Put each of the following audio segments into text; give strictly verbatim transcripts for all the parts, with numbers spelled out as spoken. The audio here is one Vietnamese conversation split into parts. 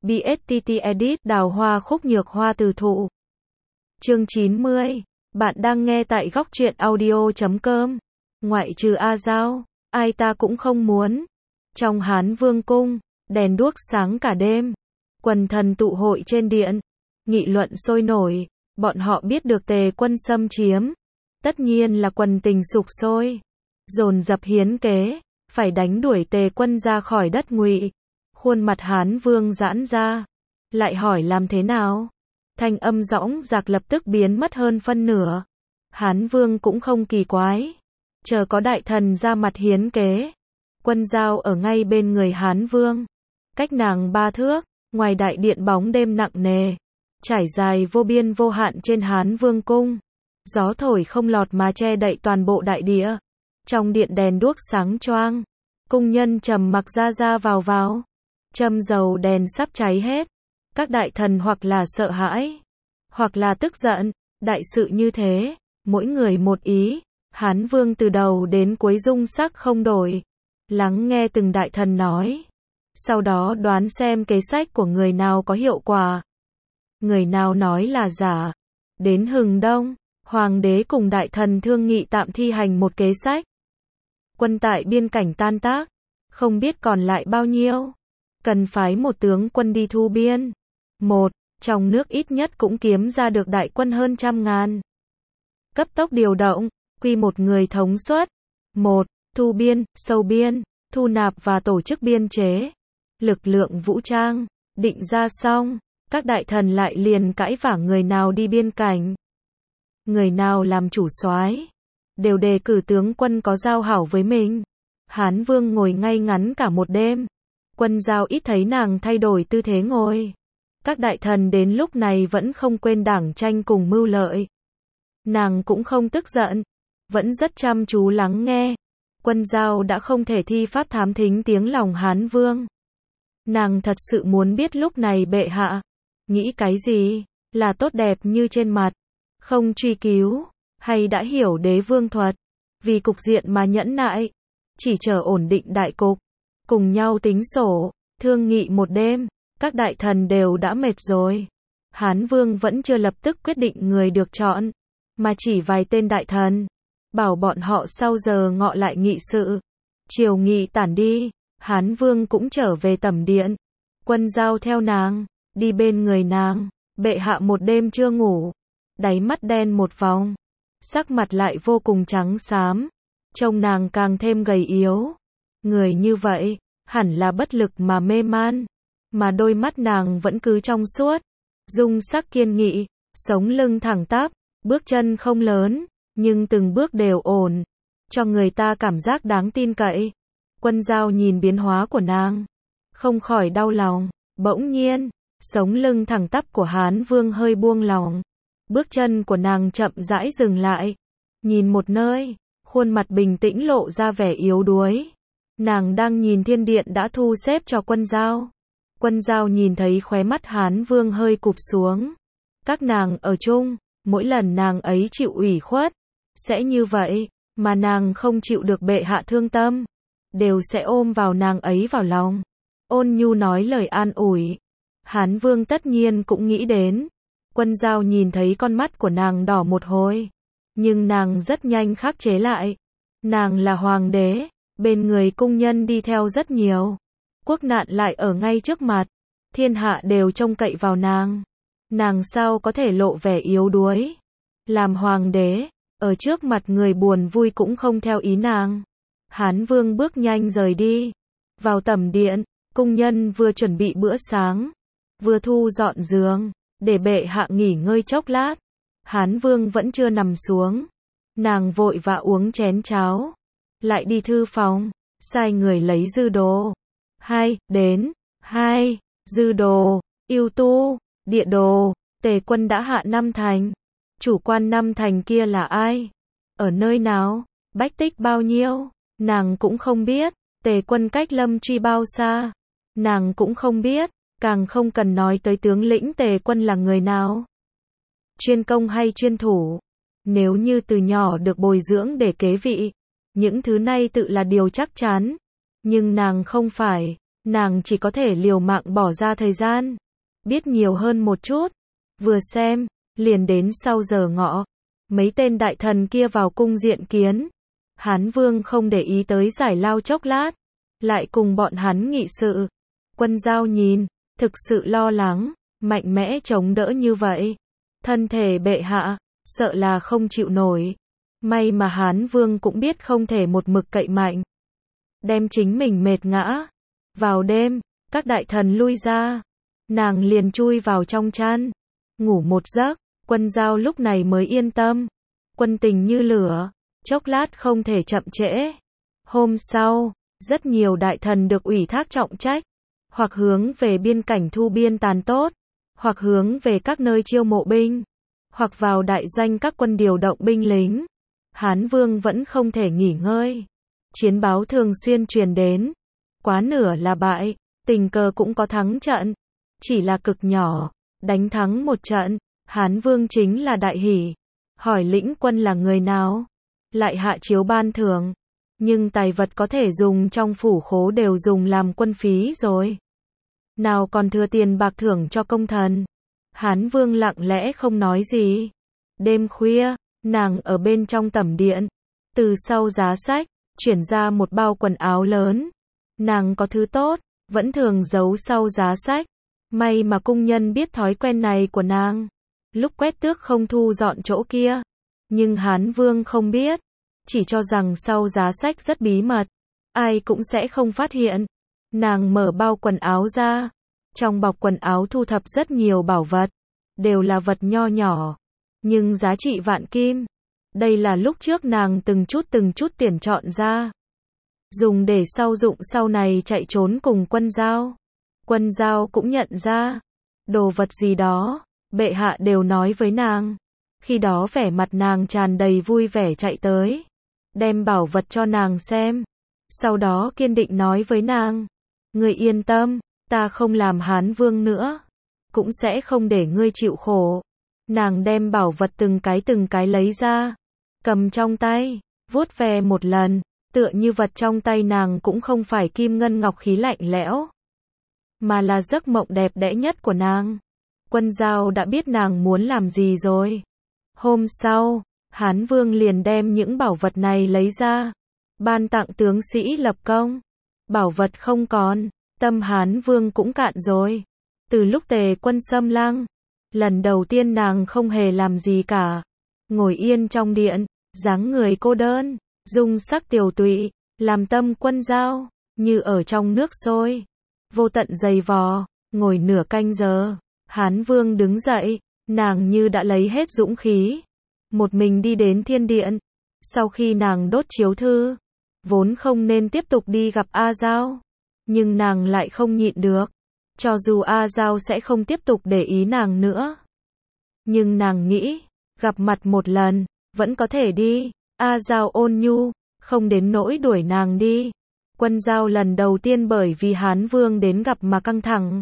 bê ét tê tê Edit, đào hoa khúc nhược hoa từ thụ. Chương chín mươi. Bạn đang nghe tại góc truyện audio chấm com. Ngoại trừ A Giao, ai ta cũng không muốn. Trong Hán Vương cung, đèn đuốc sáng cả đêm. Quần thần tụ hội trên điện, nghị luận sôi nổi. Bọn họ biết được Tề Quân xâm chiếm, tất nhiên là quần tình sục sôi, dồn dập hiến kế, phải đánh đuổi Tề Quân ra khỏi đất Ngụy. Khuôn mặt Hán Vương giãn ra, lại hỏi làm thế nào? Thanh âm dõng dạc lập tức biến mất hơn phân nửa. Hán Vương cũng không kỳ quái, chờ có đại thần ra mặt hiến kế. Quân Giao ở ngay bên người Hán Vương, cách nàng ba thước, ngoài đại điện bóng đêm nặng nề, trải dài vô biên vô hạn trên Hán Vương cung. Gió thổi không lọt mà che đậy toàn bộ đại địa. Trong điện đèn đuốc sáng choang, cung nhân trầm mặc ra ra vào vào. Châm dầu đèn sắp cháy hết. Các đại thần hoặc là sợ hãi, hoặc là tức giận. Đại sự như thế, mỗi người một ý. Hán Vương từ đầu đến cuối dung sắc không đổi, lắng nghe từng đại thần nói, sau đó đoán xem kế sách của người nào có hiệu quả, người nào nói là giả. Đến hừng đông, hoàng đế cùng đại thần thương nghị tạm thi hành một kế sách. Quân tại biên cảnh tan tác, không biết còn lại bao nhiêu, cần phái một tướng quân đi thu biên. Một, trong nước ít nhất cũng kiếm ra được đại quân hơn trăm ngàn. Cấp tốc điều động, quy một người thống suất. Một, thu biên, sâu biên, thu nạp và tổ chức biên chế. Lực lượng vũ trang, định ra xong, các đại thần lại liền cãi vả người nào đi biên cảnh, người nào làm chủ soái, đều đề cử tướng quân có giao hảo với mình. Hán Vương ngồi ngay ngắn cả một đêm. Quân Giao ít thấy nàng thay đổi tư thế ngồi. Các đại thần đến lúc này vẫn không quên đảng tranh cùng mưu lợi. Nàng cũng không tức giận, vẫn rất chăm chú lắng nghe. Quân Giao đã không thể thi pháp thám thính tiếng lòng Hán Vương. Nàng thật sự muốn biết lúc này bệ hạ nghĩ cái gì, là tốt đẹp như trên mặt, không truy cứu, hay đã hiểu đế vương thuật, vì cục diện mà nhẫn nại, chỉ chờ ổn định đại cục, cùng nhau tính sổ, thương nghị một đêm. Các đại thần đều đã mệt rồi. Hán Vương vẫn chưa lập tức quyết định người được chọn, mà chỉ vài tên đại thần, bảo bọn họ sau giờ ngọ lại nghị sự. Chiều nghị tản đi, Hán Vương cũng trở về tẩm điện. Quân Giao theo nàng, đi bên người nàng. Bệ hạ một đêm chưa ngủ, đáy mắt đen một vòng, sắc mặt lại vô cùng trắng xám, trông nàng càng thêm gầy yếu. Người như vậy, hẳn là bất lực mà mê man, mà đôi mắt nàng vẫn cứ trong suốt, dung sắc kiên nghị, sống lưng thẳng tắp, bước chân không lớn, nhưng từng bước đều ổn, cho người ta cảm giác đáng tin cậy. Quân Giao nhìn biến hóa của nàng, không khỏi đau lòng. Bỗng nhiên, sống lưng thẳng tắp của Hán Vương hơi buông lỏng, bước chân của nàng chậm rãi dừng lại, nhìn một nơi, khuôn mặt bình tĩnh lộ ra vẻ yếu đuối. Nàng đang nhìn thiên điện đã thu xếp cho Quân Giao. Quân Giao nhìn thấy khóe mắt Hán Vương hơi cụp xuống. Các nàng ở chung, mỗi lần nàng ấy chịu ủy khuất, sẽ như vậy, mà nàng không chịu được bệ hạ thương tâm, đều sẽ ôm vào nàng ấy vào lòng, ôn nhu nói lời an ủi. Hán Vương tất nhiên cũng nghĩ đến. Quân Giao nhìn thấy con mắt của nàng đỏ một hồi, nhưng nàng rất nhanh khắc chế lại. Nàng là hoàng đế, bên người cung nhân đi theo rất nhiều, quốc nạn lại ở ngay trước mặt, thiên hạ đều trông cậy vào nàng. Nàng sao có thể lộ vẻ yếu đuối? Làm hoàng đế, ở trước mặt người buồn vui cũng không theo ý nàng. Hán Vương bước nhanh rời đi. Vào tẩm điện, cung nhân vừa chuẩn bị bữa sáng, vừa thu dọn giường, để bệ hạ nghỉ ngơi chốc lát. Hán Vương vẫn chưa nằm xuống. Nàng vội vã uống chén cháo, lại đi thư phòng, sai người lấy dư đồ. Hai, đến, hai, dư đồ, yêu tu, địa đồ. Tề Quân đã hạ năm thành. Chủ quan năm thành kia là ai? Ở nơi nào? Bách tích bao nhiêu? Nàng cũng không biết. Tề Quân cách Lâm Truy bao xa? Nàng cũng không biết. Càng không cần nói tới tướng lĩnh Tề Quân là người nào. Chuyên công hay chuyên thủ? Nếu như từ nhỏ được bồi dưỡng để kế vị, những thứ này tự là điều chắc chắn. Nhưng nàng không phải. nàng chỉ có thể liều mạng bỏ ra thời gian, biết nhiều hơn một chút. Vừa xem, liền đến sau giờ ngọ, mấy tên đại thần kia vào cung diện kiến. Hán Vương không để ý tới giải lao chốc lát, lại cùng bọn hắn nghị sự. Quân Giao nhìn, thực sự lo lắng, mạnh mẽ chống đỡ như vậy. Thân thể bệ hạ, sợ là không chịu nổi. May mà Hán Vương cũng biết không thể một mực cậy mạnh. Đem chính mình mệt ngã. Vào đêm, các đại thần lui ra. Nàng liền chui vào trong chăn. Ngủ một giấc, Quân Giao lúc này mới yên tâm. Quân tình như lửa, chốc lát không thể chậm trễ. Hôm sau, rất nhiều đại thần được ủy thác trọng trách. Hoặc hướng về biên cảnh thu biên tàn tốt, hoặc hướng về các nơi chiêu mộ binh, hoặc vào đại doanh các quân điều động binh lính. Hán Vương vẫn không thể nghỉ ngơi. Chiến báo thường xuyên truyền đến. Quá nửa là bại, tình cờ cũng có thắng trận. Chỉ là cực nhỏ, đánh thắng một trận, Hán Vương chính là đại hỷ. Hỏi lĩnh quân là người nào? Lại hạ chiếu ban thưởng. Nhưng tài vật có thể dùng trong phủ khố đều dùng làm quân phí rồi. Nào còn thừa tiền bạc thưởng cho công thần. Hán Vương lặng lẽ không nói gì. Đêm khuya, nàng ở bên trong tẩm điện. Từ sau giá sách, chuyển ra một bao quần áo lớn. Nàng có thứ tốt, vẫn thường giấu sau giá sách. May mà cung nhân biết thói quen này của nàng. Lúc quét tước không thu dọn chỗ kia. Nhưng Hán Vương không biết. Chỉ cho rằng sau giá sách rất bí mật. Ai cũng sẽ không phát hiện. Nàng mở bao quần áo ra. Trong bọc quần áo thu thập rất nhiều bảo vật. Đều là vật nho nhỏ. Nhưng giá trị vạn kim. Đây là lúc trước nàng từng chút từng chút tiền chọn ra. Dùng để sau dụng sau này chạy trốn cùng Quân Giao. Quân Giao cũng nhận ra. Đồ vật gì đó, bệ hạ đều nói với nàng. Khi đó vẻ mặt nàng tràn đầy vui vẻ chạy tới. Đem bảo vật cho nàng xem. Sau đó kiên định nói với nàng. Ngươi yên tâm, ta không làm Hán Vương nữa. Cũng sẽ không để ngươi chịu khổ. Nàng đem bảo vật từng cái từng cái lấy ra. Cầm trong tay, vuốt ve một lần. Tựa như vật trong tay nàng cũng không phải kim ngân ngọc khí lạnh lẽo. Mà là giấc mộng đẹp đẽ nhất của nàng. Quân Giao đã biết nàng muốn làm gì rồi. Hôm sau, Hán Vương liền đem những bảo vật này lấy ra. Ban tặng tướng sĩ lập công. Bảo vật không còn. Tâm Hán Vương cũng cạn rồi. Từ lúc Tề Quân xâm lăng. Lần đầu tiên nàng không hề làm gì cả. Ngồi yên trong điện. Dáng người cô đơn. Dung sắc tiều tụy. Làm tâm Quân Giao. Như ở trong nước sôi. Vô tận dày vò. Ngồi nửa canh giờ. Hán Vương đứng dậy. Nàng như đã lấy hết dũng khí. Một mình đi đến thiên điện. Sau khi nàng đốt chiếu thư. Vốn không nên tiếp tục đi gặp A Giao. Nhưng nàng lại không nhịn được. Cho dù A Giao sẽ không tiếp tục để ý nàng nữa. Nhưng nàng nghĩ. Gặp mặt một lần. Vẫn có thể đi. A Giao ôn nhu. Không đến nỗi đuổi nàng đi. Quân Giao lần đầu tiên bởi vì Hán Vương đến gặp mà căng thẳng.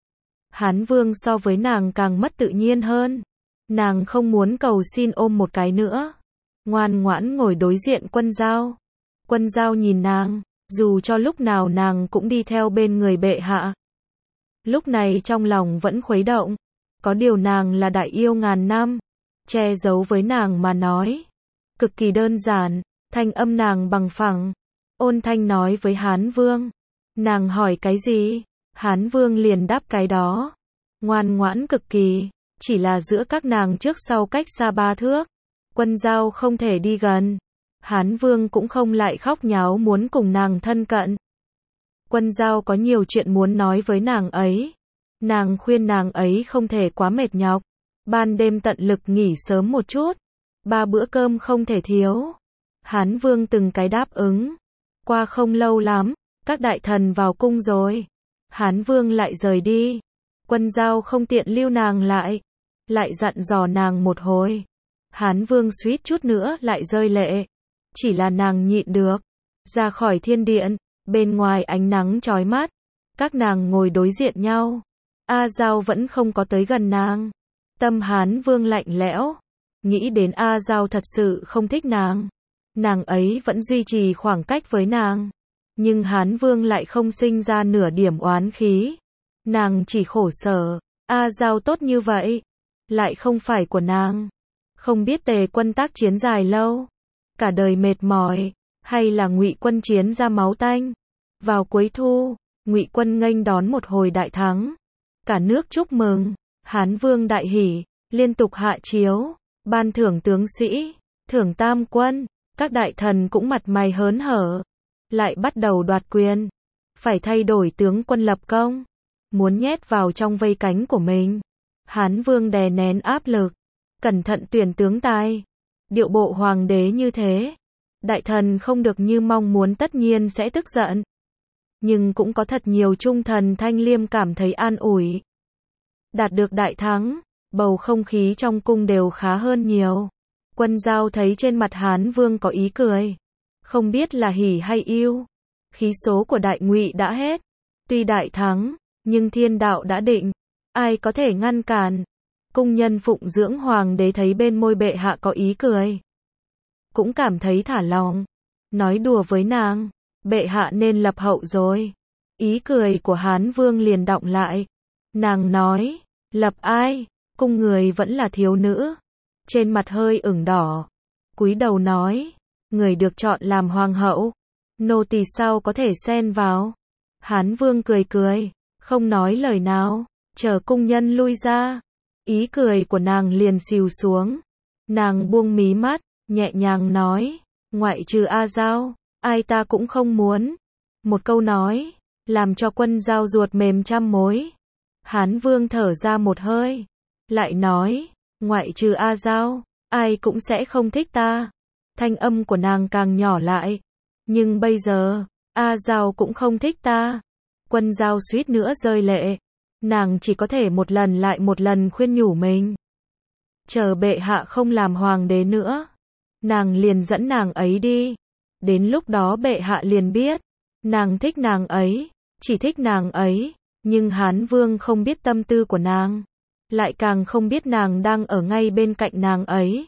Hán Vương so với nàng càng mất tự nhiên hơn. Nàng không muốn cầu xin ôm một cái nữa. Ngoan ngoãn ngồi đối diện Quân Giao. Quân Giao nhìn nàng, dù cho lúc nào nàng cũng đi theo bên người bệ hạ. Lúc này trong lòng vẫn khuấy động. Có điều nàng là đại yêu ngàn năm. Che giấu với nàng mà nói. Cực kỳ đơn giản, thanh âm nàng bằng phẳng. Ôn thanh nói với Hán Vương. Nàng hỏi cái gì? Hán Vương liền đáp cái đó. Ngoan ngoãn cực kỳ. Chỉ là giữa các nàng trước sau cách xa ba thước. Quân Giao không thể đi gần. Hán Vương cũng không lại khóc nháo muốn cùng nàng thân cận. Quân Giao có nhiều chuyện muốn nói với nàng ấy. Nàng khuyên nàng ấy không thể quá mệt nhọc. Ban đêm tận lực nghỉ sớm một chút. Ba bữa cơm không thể thiếu. Hán Vương từng cái đáp ứng. Qua không lâu lắm, các đại thần vào cung rồi. Hán Vương lại rời đi. Quân Giao không tiện lưu nàng lại. Lại dặn dò nàng một hồi. Hán Vương suýt chút nữa lại rơi lệ. Chỉ là nàng nhịn được. Ra khỏi thiên điện. Bên ngoài ánh nắng chói mắt. Các nàng ngồi đối diện nhau. A Giao vẫn không có tới gần nàng. Tâm Hán Vương lạnh lẽo. Nghĩ đến A Giao thật sự không thích nàng. Nàng ấy vẫn duy trì khoảng cách với nàng. Nhưng Hán Vương lại không sinh ra nửa điểm oán khí. Nàng chỉ khổ sở, A Giao tốt như vậy, lại không phải của nàng. Không biết Tề Quân tác chiến dài lâu, cả đời mệt mỏi, hay là Ngụy Quân chiến ra máu tanh. Vào cuối thu, Ngụy Quân nghênh đón một hồi đại thắng. Cả nước chúc mừng, Hán Vương đại hỉ, liên tục hạ chiếu, ban thưởng tướng sĩ, thưởng tam quân, các đại thần cũng mặt mày hớn hở, lại bắt đầu đoạt quyền, phải thay đổi tướng quân lập công, muốn nhét vào trong vây cánh của mình. Hán Vương đè nén áp lực, cẩn thận tuyển tướng tài, điệu bộ hoàng đế như thế, đại thần không được như mong muốn tất nhiên sẽ tức giận. Nhưng cũng có thật nhiều trung thần Thanh Liêm cảm thấy an ủi. Đạt được đại thắng, bầu không khí trong cung đều khá hơn nhiều. Quân Giao thấy trên mặt Hán Vương có ý cười, không biết là hỉ hay ưu. Khí số của đại Ngụy đã hết, tuy đại thắng, nhưng thiên đạo đã định, ai có thể ngăn cản. Cung nhân phụng dưỡng hoàng đế thấy bên môi bệ hạ có ý cười, cũng cảm thấy thả lòng, nói đùa với nàng, bệ hạ nên lập hậu rồi. Ý cười của Hán Vương liền đọng lại. Nàng nói, lập ai? Cung người vẫn là thiếu nữ. Trên mặt hơi ửng đỏ, cúi đầu nói, người được chọn làm hoàng hậu, nô tỳ sao có thể xen vào. Hán Vương cười cười, không nói lời nào, chờ cung nhân lui ra. Ý cười của nàng liền xìu xuống. Nàng buông mí mắt, nhẹ nhàng nói, ngoại trừ A Giao, ai ta cũng không muốn. Một câu nói, làm cho Quân Giao ruột mềm trăm mối. Hán Vương thở ra một hơi, lại nói, ngoại trừ A Giao, ai cũng sẽ không thích ta. Thanh âm của nàng càng nhỏ lại. Nhưng bây giờ, A Giao cũng không thích ta. Quân Giao suýt nữa rơi lệ. Nàng chỉ có thể một lần lại một lần khuyên nhủ mình. Chờ bệ hạ không làm hoàng đế nữa, nàng liền dẫn nàng ấy đi. Đến lúc đó bệ hạ liền biết, nàng thích nàng ấy, chỉ thích nàng ấy. Nhưng Hán Vương không biết tâm tư của nàng, lại càng không biết nàng đang ở ngay bên cạnh nàng ấy.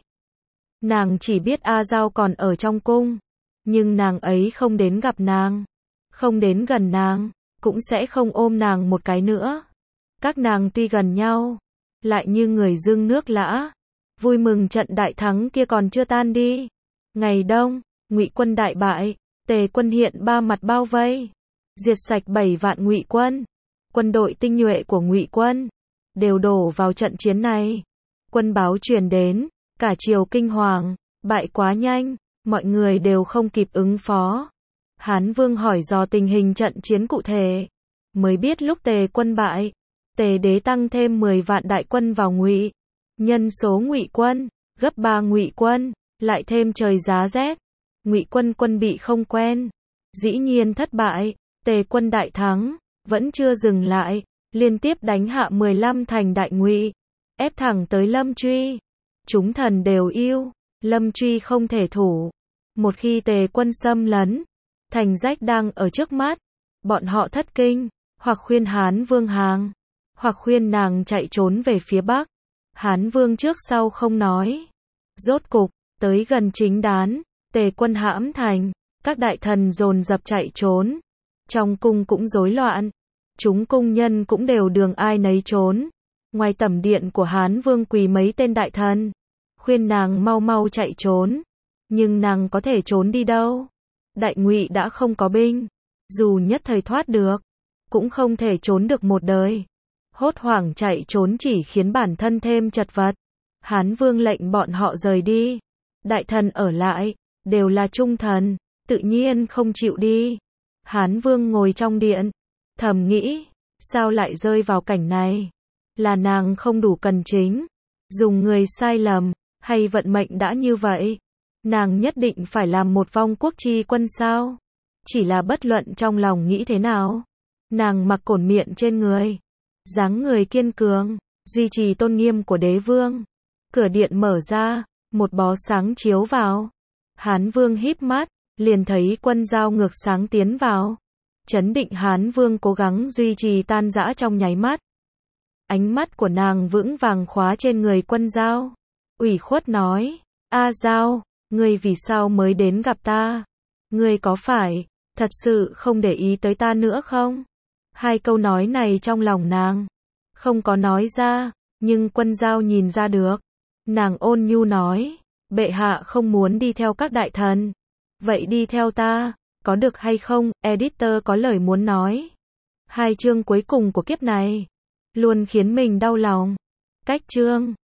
Nàng chỉ biết A Giao còn ở trong cung, nhưng nàng ấy không đến gặp nàng, không đến gần nàng, cũng sẽ không ôm nàng một cái nữa. Các nàng tuy gần nhau, lại như người dưng nước lã. Vui mừng trận đại thắng kia còn chưa tan đi. Ngày đông, Ngụy Quân đại bại, Tề Quân hiện ba mặt bao vây, diệt sạch bảy vạn Ngụy Quân. Quân đội tinh nhuệ của Ngụy Quân đều đổ vào trận chiến này. Quân báo truyền đến, cả triều kinh hoàng, bại quá nhanh, mọi người đều không kịp ứng phó. Hán Vương hỏi dò tình hình trận chiến cụ thể, mới biết lúc Tề Quân bại, Tề đế tăng thêm mười vạn đại quân vào Ngụy. Nhân số Ngụy Quân gấp ba Ngụy Quân, lại thêm trời giá rét, Ngụy Quân quân bị không quen, dĩ nhiên thất bại. Tề Quân đại thắng, vẫn chưa dừng lại, liên tiếp đánh hạ mười lăm thành đại Ngụy, ép thẳng tới Lâm Truy. Chúng thần đều yêu, Lâm Truy không thể thủ. Một khi Tề Quân xâm lấn, thành rách đang ở trước mắt, bọn họ thất kinh, hoặc khuyên Hán Vương hàng, hoặc khuyên nàng chạy trốn về phía Bắc. Hán Vương trước sau không nói. Rốt cục, tới gần chính đán, Tề Quân hãm thành, các đại thần dồn dập chạy trốn. Trong cung cũng rối loạn, chúng cung nhân cũng đều đường ai nấy trốn. Ngoài tẩm điện của Hán Vương quỳ mấy tên đại thần, khuyên nàng mau mau chạy trốn. Nhưng nàng có thể trốn đi đâu? Đại Ngụy đã không có binh, dù nhất thời thoát được, cũng không thể trốn được một đời. Hốt hoảng chạy trốn chỉ khiến bản thân thêm chật vật. Hán Vương lệnh bọn họ rời đi. Đại thần ở lại, đều là trung thần, tự nhiên không chịu đi. Hán Vương ngồi trong điện, thầm nghĩ, sao lại rơi vào cảnh này? Là nàng không đủ cần chính, dùng người sai lầm, hay vận mệnh đã như vậy? Nàng nhất định phải làm một vong quốc chi quân sao? Chỉ là bất luận trong lòng nghĩ thế nào, nàng mặc cổn miện trên người, dáng người kiên cường, duy trì tôn nghiêm của đế vương. Cửa điện mở ra, một bó sáng chiếu vào. Hán Vương híp mắt, liền thấy Quân Giao ngược sáng tiến vào. Chấn định Hán Vương cố gắng duy trì tan rã trong nháy mắt. Ánh mắt của nàng vững vàng khóa trên người Quân Giao. Ủy khuất nói, A Giao, ngươi vì sao mới đến gặp ta? Ngươi có phải Thật sự không để ý tới ta nữa không? Hai câu nói này trong lòng nàng không có nói ra, nhưng Quân Giao nhìn ra được. Nàng ôn nhu nói, bệ hạ không muốn đi theo các đại thần. Vậy đi theo ta, có được hay không? Editor có lời muốn nói. Hai chương cuối cùng của kiếp này luôn khiến mình đau lòng. Cách chương